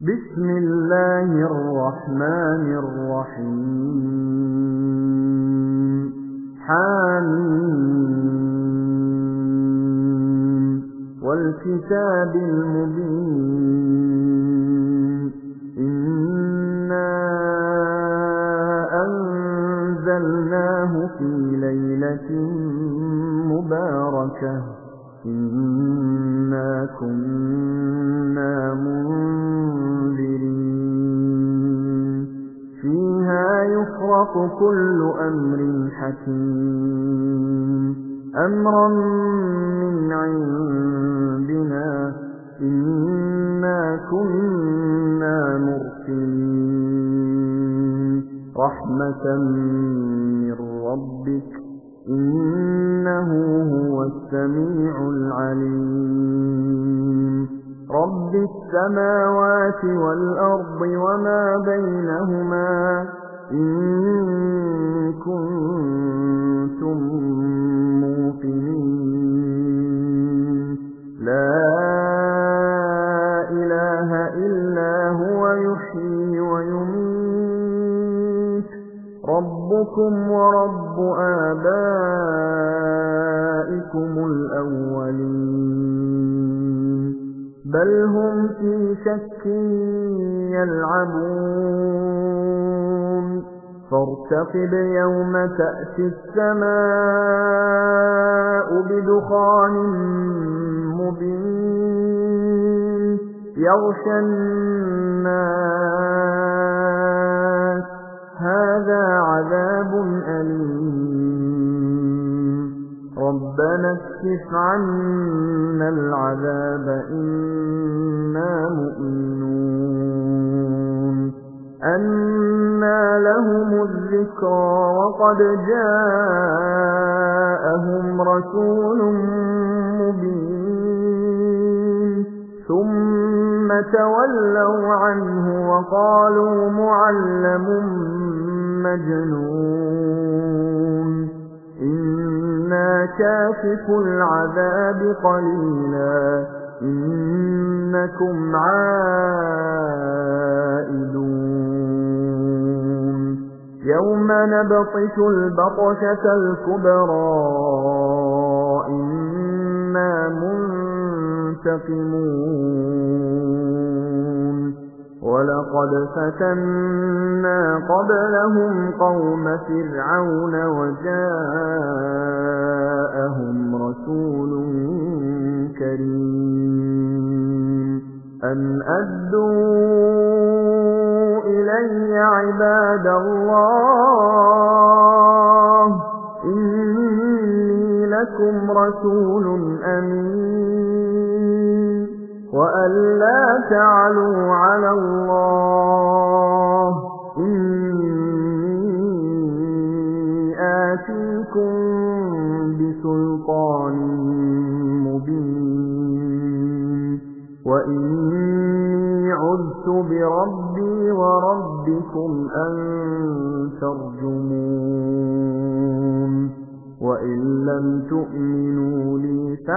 بسم الله الرحمن الرحيم حميم والكتاب المبين إنا أنزلناه في ليلة مباركة إنا كنا منذرين فيها يفرق كل أمر حكيم أمرا من عندنا إنا كنا مرسلين رحمة من ربك إنه هو السميع العليم رب السماوات والأرض وما بينهما إن كنتم موقنين لا إله إلا هو يحيي ويميت ربكم ورب آبائكم الأولين بل هم في شك يلعبون فارتقب يوم تأتي السماء بدخان مبين يغشى الناس هذا عذاب أليم ربنا اكشف عنا العذاب إنا مؤمنون أنى لهم الذكرى وقد جاءهم رسول مبين ثم تولوا عنه وقالوا معلم مجنون إنا كاشف العذاب قليلا إنكم عائدون يوم نبطش البطشة الكبرى إنا منتقمون ولقد فتنا قبلهم قوم فرعون وجاءهم رسول كريم أن أدوا إلي عباد الله إني لكم رسول أمين وأن لا تعلوا على الله إني آتيكم بسلطان مبين وإني عذت بربي وربكم أن ترجمون وإن لم تؤمنوا لي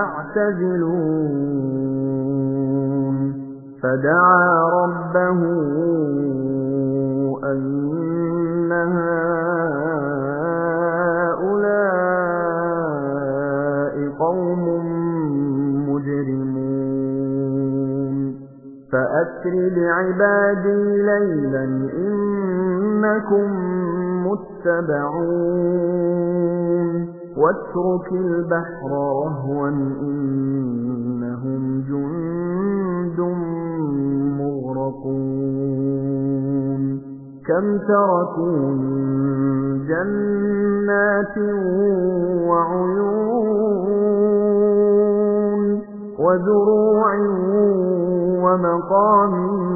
فاعتزلون فدعا ربه أن هؤلاء قوم مجرمون فأسر بعبادي ليلا إنكم متبعون واترك البحر رهوا إنهم جند مغرقون كم تركوا من جنات وعيون وزروع ومقام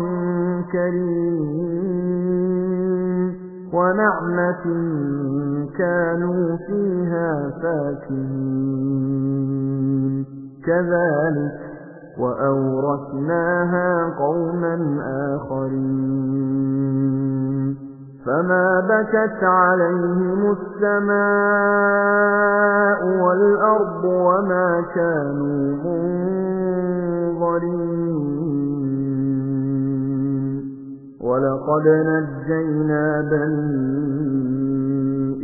كريم ونعمة كانوا فيها فاكهين كذلك وأورثناها قوما آخرين فما بكت عليهم السماء والأرض وما كانوا منظرين وَلَقَدْ نَجَّيْنَا بَنِي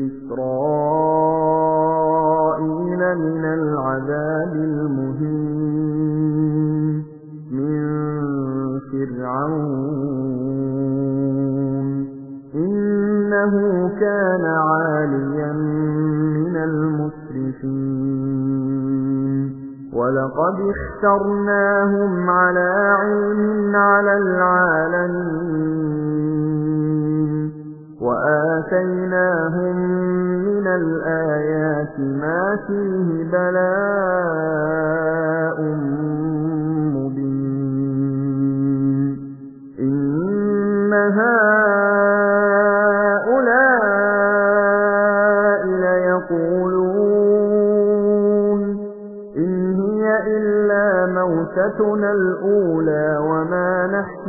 إِسْرَائِيلَ مِنَ الْعَذَابِ الْمُهِينِ مِنْ فِرْعَوْنَ إِنَّهُ كَانَ عَالِيًا مِنَ الْمُسْرِفِينَ وَلَقَدِ اخْتَرْنَاهُمْ عَلَى عِلْمٍ عَلَى الْعَالَمِينَ وَآتَيْنَاهُمْ مِنَ الْآيَاتِ مَا فِيهِ بَلَاءٌ مُبِينٌ إِنَّ هَٰؤُلَاءِ لَيَقُولُونَ إِنْ هِيَ إِلَّا مَوْتَتُنَا الْأُولَىٰ وَمَا نَحْنُ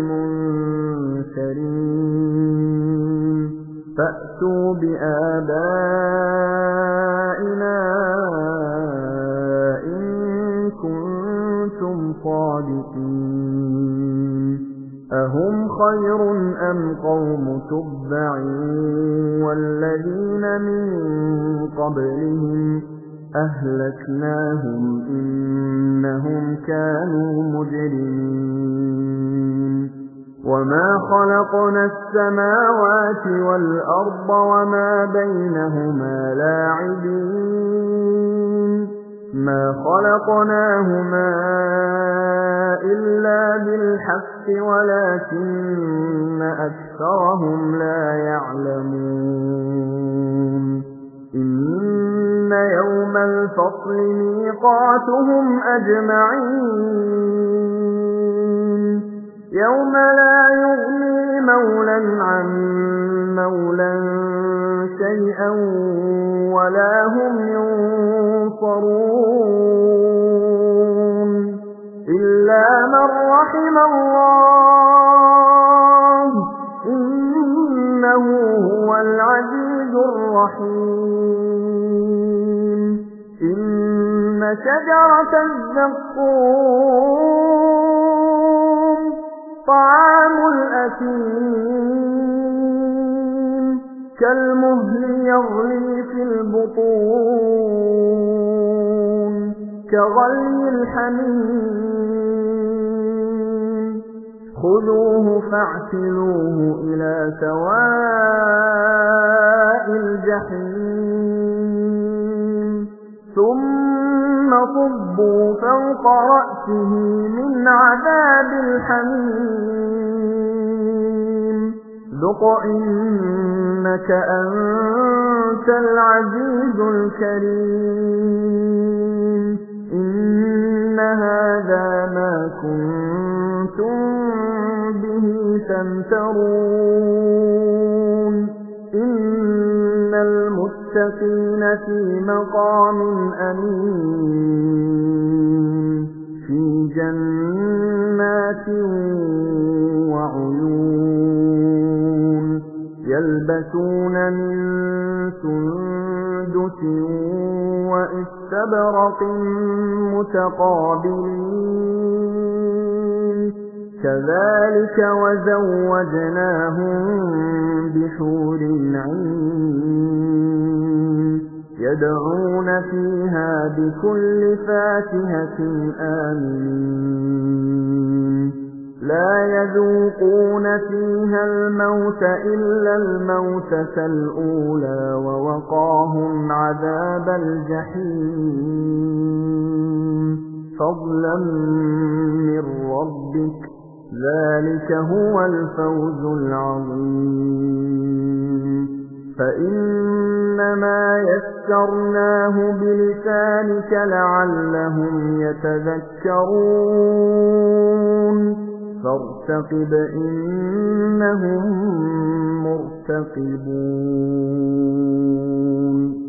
بِمُنشَرِينَ فَأْتُوا بِآبَائِنَا إِن كُنتُمْ صَادِقِينَ أَهُمْ خَيْرٌ أَمْ قَوْمُ تُبَّعٍ وَالَّذِينَ مِن قَبْلِهِمْ أَهْلَكْنَاهُمْ إِنَّهُمْ كَانُوا مُجْرِمِينَ وَمَا خَلَقْنَا السَّمَاوَاتِ وَالْأَرْضَ وَمَا بَيْنَهُمَا لَاعِبِينَ مَا خَلَقْنَاهُمَا إِلَّا بِالْحَقِّ وَلَكِنَّ أَكْثَرَهُمْ لَا يَعْلَمُونَ إِنَّ يَوْمَ الْفَصْلِ مِيقَاتُهُمْ أَجْمَعِينَ يَوْمَ لَا يُغْنِي مَوْلًى عَن مَّوْلًى شَيْئًا وَلَا هُمْ يُنصَرُونَ إِلَّا مَن رَّحِمَ اللَّهُ إِنَّهُ هُوَ الْعَزِيزُ الرَّحِيمُ إِنَّ شَجَرَتَ الزَّقُّومِ طَعَامُ الْأَثِيمِ كَالْمُهْلِ يَغْلِي فِي الْبُطُونِ كَغَلْيِ الْحَمِيمِ خُذُوهُ فَاعْتِلُوهُ إِلَى سَوَاءِ الْجَحِيمِ ثُمَّ صُبُّوا فَوْقَ رَأْسِهِ مِنْ عَذَابِ الْحَمِيمِ ذُقْ إِنَّكَ أَنْتَ الْعَزِيزُ الْكَرِيمُ إِنَّ هَذَا مَا كُنتُم بِهِ تَمْتَرُونَ إِنَّ الْمُتَّقِينَ فِي مَقَامٍ أَمِينٍ فِي جَنَّاتٍ وَعُيُونٍ يَلْبَسُونَ مِن سُندُسٍ وَإِسْتَبْرَقٍ مُتَقَابِلِينَ كَذَلِكَ وَزَوَّجْنَاهُم بِحُورٍ عِينٍ يَدْعُونَ فِيهَا بِكُلِّ فَاكِهَةٍ آمِنِينَ لَا يَذُوقُونَ فِيهَا الْمَوْتَ إِلَّا الْمَوْتَةَ الْأُولَىٰ وَوَقَاهُمْ عَذَابَ الْجَحِيمِ فَضْلًا مِّن رَّبِّكَ ذَلِكَ هُوَ الْفَوْزُ الْعَظِيمُ فَإِنَّمَا يَسَّرْنَاهُ بِلِسَانِكَ لَعَلَّهُمْ يَتَذَكَّرُونَ فَارْتَقِبْ إِنَّهُم مُّرْتَقِبُونَ